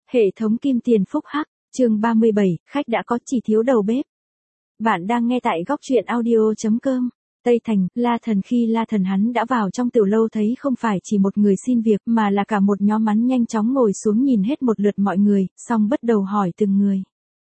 Hệ thống kim tiền phúc hắc, chương 37, khách đã có chỉ thiếu đầu bếp. Bạn đang nghe tại góc truyện audio.com. Tây Thành, La Thần khi La Thần hắn đã vào trong tiểu lâu thấy không phải chỉ một người xin việc mà là cả một nhóm hắn nhanh chóng ngồi xuống nhìn hết một lượt mọi người, xong bắt đầu hỏi từng người.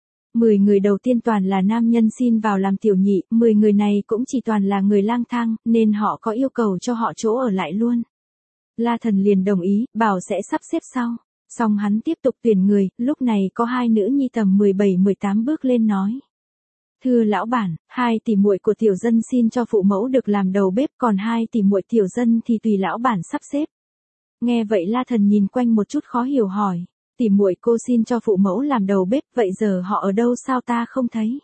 10 người đầu tiên toàn là nam nhân xin vào làm tiểu nhị, 10 người này cũng chỉ toàn là người lang thang, nên họ có yêu cầu cho họ chỗ ở lại luôn. La Thần liền đồng ý, bảo sẽ sắp xếp sau. Xong hắn tiếp tục tuyển người, lúc này có hai nữ nhi tầm 17-18 bước lên nói. Thưa lão bản, 2 tỷ muội của tiểu dân xin cho phụ mẫu được làm đầu bếp, còn 2 tỷ muội tiểu dân thì tùy lão bản sắp xếp. Nghe vậy La Thần nhìn quanh một chút khó hiểu hỏi, tỷ muội cô xin cho phụ mẫu làm đầu bếp, vậy giờ họ ở đâu sao ta không thấy?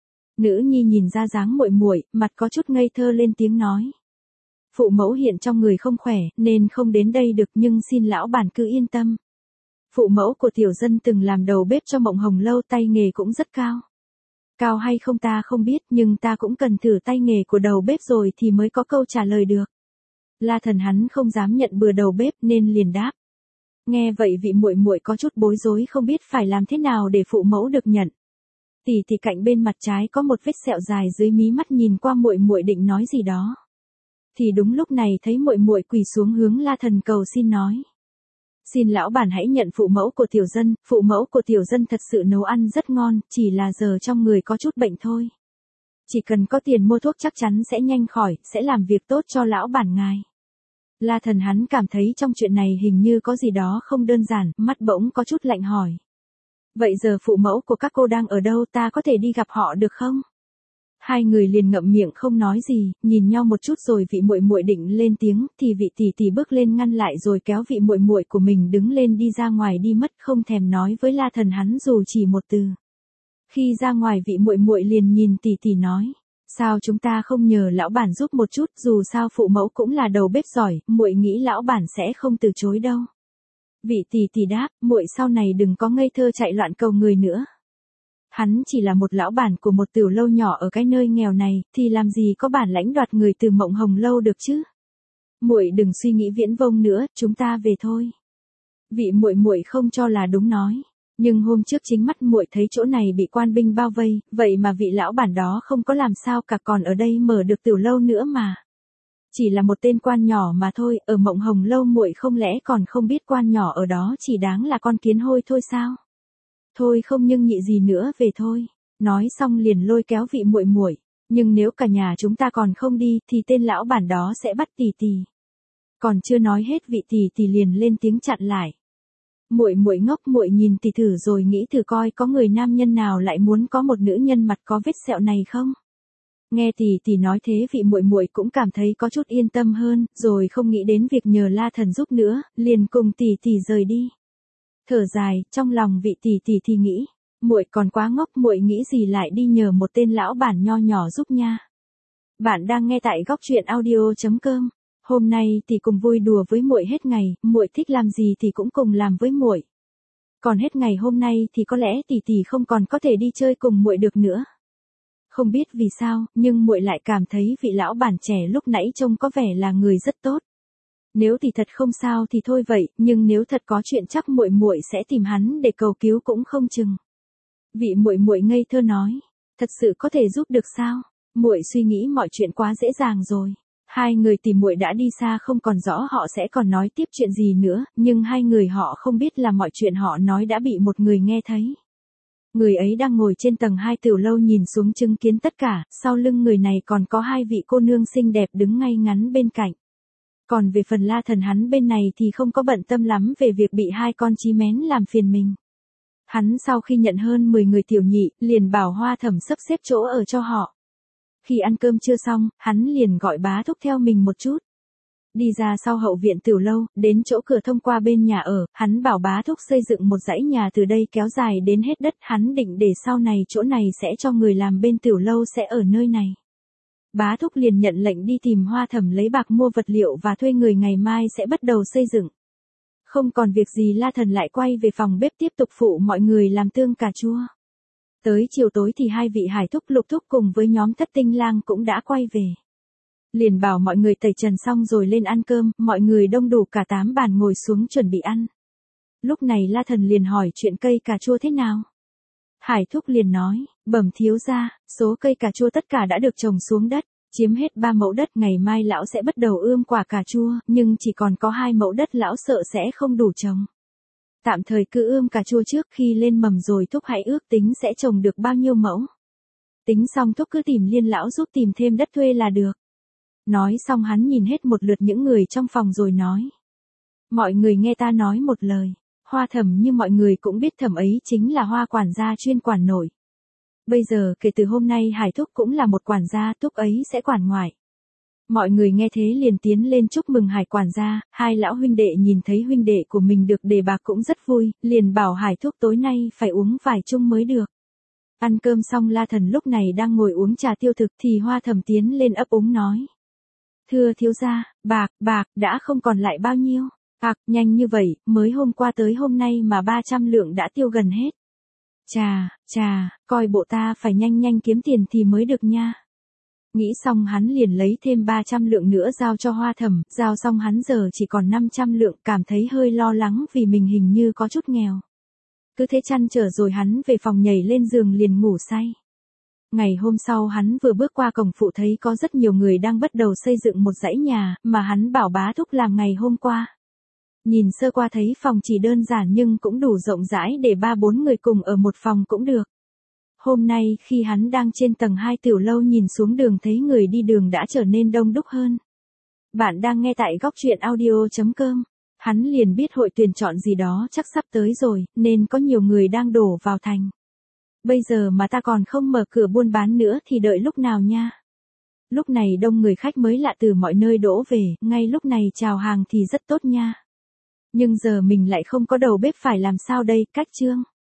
Nữ nhi nhìn ra dáng muội muội, mặt có chút ngây thơ lên tiếng nói. Phụ mẫu hiện trong người không khỏe, nên không đến đây được, nhưng xin lão bản cứ yên tâm. Phụ mẫu của tiểu dân từng làm đầu bếp cho Mộng Hồng lâu, tay nghề cũng rất cao. Cao hay không ta không biết, nhưng ta cũng cần thử tay nghề của đầu bếp rồi thì mới có câu trả lời được. La Thần hắn không dám nhận bừa đầu bếp nên liền đáp. Nghe vậy vị muội muội có chút bối rối không biết phải làm thế nào để phụ mẫu được nhận. Tỷ thì cạnh bên mặt trái có một vết sẹo dài dưới mí mắt nhìn qua muội muội định nói gì đó. Thì đúng lúc này thấy muội muội quỳ xuống hướng La Thần cầu xin nói. Xin lão bản hãy nhận phụ mẫu của tiểu dân, phụ mẫu của tiểu dân thật sự nấu ăn rất ngon, chỉ là giờ trong người có chút bệnh thôi. Chỉ cần có tiền mua thuốc chắc chắn sẽ nhanh khỏi, sẽ làm việc tốt cho lão bản ngài. La Thần hắn cảm thấy trong chuyện này hình như có gì đó không đơn giản, mắt bỗng có chút lạnh hỏi. Vậy giờ phụ mẫu của các cô đang ở đâu, ta có thể đi gặp họ được không? Hai người liền ngậm miệng không nói gì, nhìn nhau một chút rồi vị muội muội định lên tiếng, thì vị tỷ tỷ bước lên ngăn lại rồi kéo vị muội muội của mình đứng lên đi ra ngoài đi mất, không thèm nói với La Thần hắn dù chỉ một từ. Khi ra ngoài vị muội muội liền nhìn tỷ tỷ nói, sao chúng ta không nhờ lão bản giúp một chút, dù sao phụ mẫu cũng là đầu bếp giỏi, muội nghĩ lão bản sẽ không từ chối đâu. Vị tỷ tỷ đáp, muội sau này đừng có ngây thơ chạy loạn cầu người nữa. Hắn chỉ là một lão bản của một tiểu lâu nhỏ ở cái nơi nghèo này, thì làm gì có bản lãnh đoạt người từ Mộng Hồng lâu được chứ? Muội đừng suy nghĩ viễn vông nữa, chúng ta về thôi. Vị muội muội không cho là đúng nói, nhưng hôm trước chính mắt muội thấy chỗ này bị quan binh bao vây, vậy mà vị lão bản đó không có làm sao cả, còn ở đây mở được tiểu lâu nữa mà. Chỉ là một tên quan nhỏ mà thôi, ở Mộng Hồng lâu muội không lẽ còn không biết quan nhỏ ở đó chỉ đáng là con kiến hôi thôi sao? Thôi không nhưng nhị gì nữa, về thôi. Nói xong liền lôi kéo vị muội muội, nhưng nếu cả nhà chúng ta còn không đi thì tên lão bản đó sẽ bắt tỷ tỷ. Còn chưa nói hết vị tỷ tỷ liền lên tiếng chặn lại. Muội muội ngốc, muội nhìn tỷ thử rồi nghĩ thử coi có người nam nhân nào lại muốn có một nữ nhân mặt có vết sẹo này không? Nghe tỷ tỷ nói thế vị muội muội cũng cảm thấy có chút yên tâm hơn, rồi không nghĩ đến việc nhờ La Thần giúp nữa, liền cùng tỷ tỷ rời đi. Thở dài, trong lòng vị tỷ tỷ thì nghĩ, muội còn quá ngốc, muội nghĩ gì lại đi nhờ một tên lão bản nho nhỏ giúp nha. Bạn đang nghe tại góc truyện audio.com. Hôm nay tỷ cùng vui đùa với muội hết ngày, muội thích làm gì thì cũng cùng làm với muội. Còn hết ngày hôm nay thì có lẽ tỷ tỷ không còn có thể đi chơi cùng muội được nữa. Không biết vì sao, nhưng muội lại cảm thấy vị lão bản trẻ lúc nãy trông có vẻ là người rất tốt. Nếu thì thật không sao thì thôi vậy, nhưng nếu thật có chuyện chắc muội muội sẽ tìm hắn để cầu cứu cũng không chừng. Vị muội muội ngây thơ nói, thật sự có thể giúp được sao? Muội suy nghĩ mọi chuyện quá dễ dàng rồi. Hai người tỷ muội đã đi xa không còn rõ họ sẽ còn nói tiếp chuyện gì nữa, nhưng hai người họ không biết là mọi chuyện họ nói đã bị một người nghe thấy. Người ấy đang ngồi trên tầng 2 tiểu lâu nhìn xuống chứng kiến tất cả, sau lưng người này còn có 2 vị cô nương xinh đẹp đứng ngay ngắn bên cạnh. Còn về phần La Thần hắn bên này thì không có bận tâm lắm về việc bị 2 con chí mén làm phiền mình. Hắn sau khi nhận hơn 10 người tiểu nhị, liền bảo Hoa Thẩm sắp xếp chỗ ở cho họ. Khi ăn cơm chưa xong, hắn liền gọi bá thúc theo mình một chút. Đi ra sau hậu viện tiểu lâu, đến chỗ cửa thông qua bên nhà ở, hắn bảo bá thúc xây dựng một dãy nhà từ đây kéo dài đến hết đất, hắn định để sau này chỗ này sẽ cho người làm bên tiểu lâu sẽ ở nơi này. Bá thúc liền nhận lệnh đi tìm Hoa Thẩm lấy bạc mua vật liệu và thuê người ngày mai sẽ bắt đầu xây dựng. Không còn việc gì La Thần lại quay về phòng bếp tiếp tục phụ mọi người làm tương cà chua. Tới chiều tối thì 2 vị hải thúc Lục thúc cùng với nhóm Thất Tinh Lang cũng đã quay về. Liền bảo mọi người tẩy trần xong rồi lên ăn cơm, mọi người đông đủ cả 8 bàn ngồi xuống chuẩn bị ăn. Lúc này La Thần liền hỏi chuyện cây cà chua thế nào. Hải Thúc liền nói, bẩm thiếu gia, số cây cà chua tất cả đã được trồng xuống đất, chiếm hết 3 mẫu đất, ngày mai lão sẽ bắt đầu ươm quả cà chua, nhưng chỉ còn có 2 mẫu đất lão sợ sẽ không đủ trồng. Tạm thời cứ ươm cà chua trước, khi lên mầm rồi Thúc hãy ước tính sẽ trồng được bao nhiêu mẫu. Tính xong Thúc cứ tìm Liên lão giúp tìm thêm đất thuê là được. Nói xong hắn nhìn hết một lượt những người trong phòng rồi nói. Mọi người nghe ta nói một lời. Hoa Thẩm như mọi người cũng biết Thẩm ấy chính là Hoa quản gia chuyên quản nội. Bây giờ kể từ hôm nay Hải Thúc cũng là một quản gia, Thúc ấy sẽ quản ngoại. Mọi người nghe thế liền tiến lên chúc mừng Hải quản gia, hai lão huynh đệ nhìn thấy huynh đệ của mình được đề bạc cũng rất vui, liền bảo Hải Thúc tối nay phải uống vài chung mới được. Ăn cơm xong La Thần lúc này đang ngồi uống trà tiêu thực thì Hoa Thẩm tiến lên ấp úng nói. Thưa thiếu gia, bạc, đã không còn lại bao nhiêu. Nhanh như vậy, mới hôm qua tới hôm nay mà 300 lượng đã tiêu gần hết. Chà, coi bộ ta phải nhanh kiếm tiền thì mới được nha. Nghĩ xong hắn liền lấy thêm 300 lượng nữa giao cho Hoa Thẩm, giao xong hắn giờ chỉ còn 500 lượng, cảm thấy hơi lo lắng vì mình hình như có chút nghèo. Cứ thế trăn trở rồi hắn về phòng nhảy lên giường liền ngủ say. Ngày hôm sau hắn vừa bước qua cổng phụ thấy có rất nhiều người đang bắt đầu xây dựng một dãy nhà mà hắn bảo bá thúc làm ngày hôm qua. Nhìn sơ qua thấy phòng chỉ đơn giản nhưng cũng đủ rộng rãi để 3-4 người cùng ở một phòng cũng được. Hôm nay khi hắn đang trên tầng 2 tiểu lâu nhìn xuống đường thấy người đi đường đã trở nên đông đúc hơn. Bạn đang nghe tại góc truyện audio.com. Hắn liền biết hội tuyển chọn gì đó chắc sắp tới rồi, nên có nhiều người đang đổ vào thành. Bây giờ mà ta còn không mở cửa buôn bán nữa thì đợi lúc nào nha. Lúc này đông người khách mới lạ từ mọi nơi đổ về, ngay lúc này chào hàng thì rất tốt nha. Nhưng giờ mình lại không có đầu bếp phải làm sao đây, cách chương.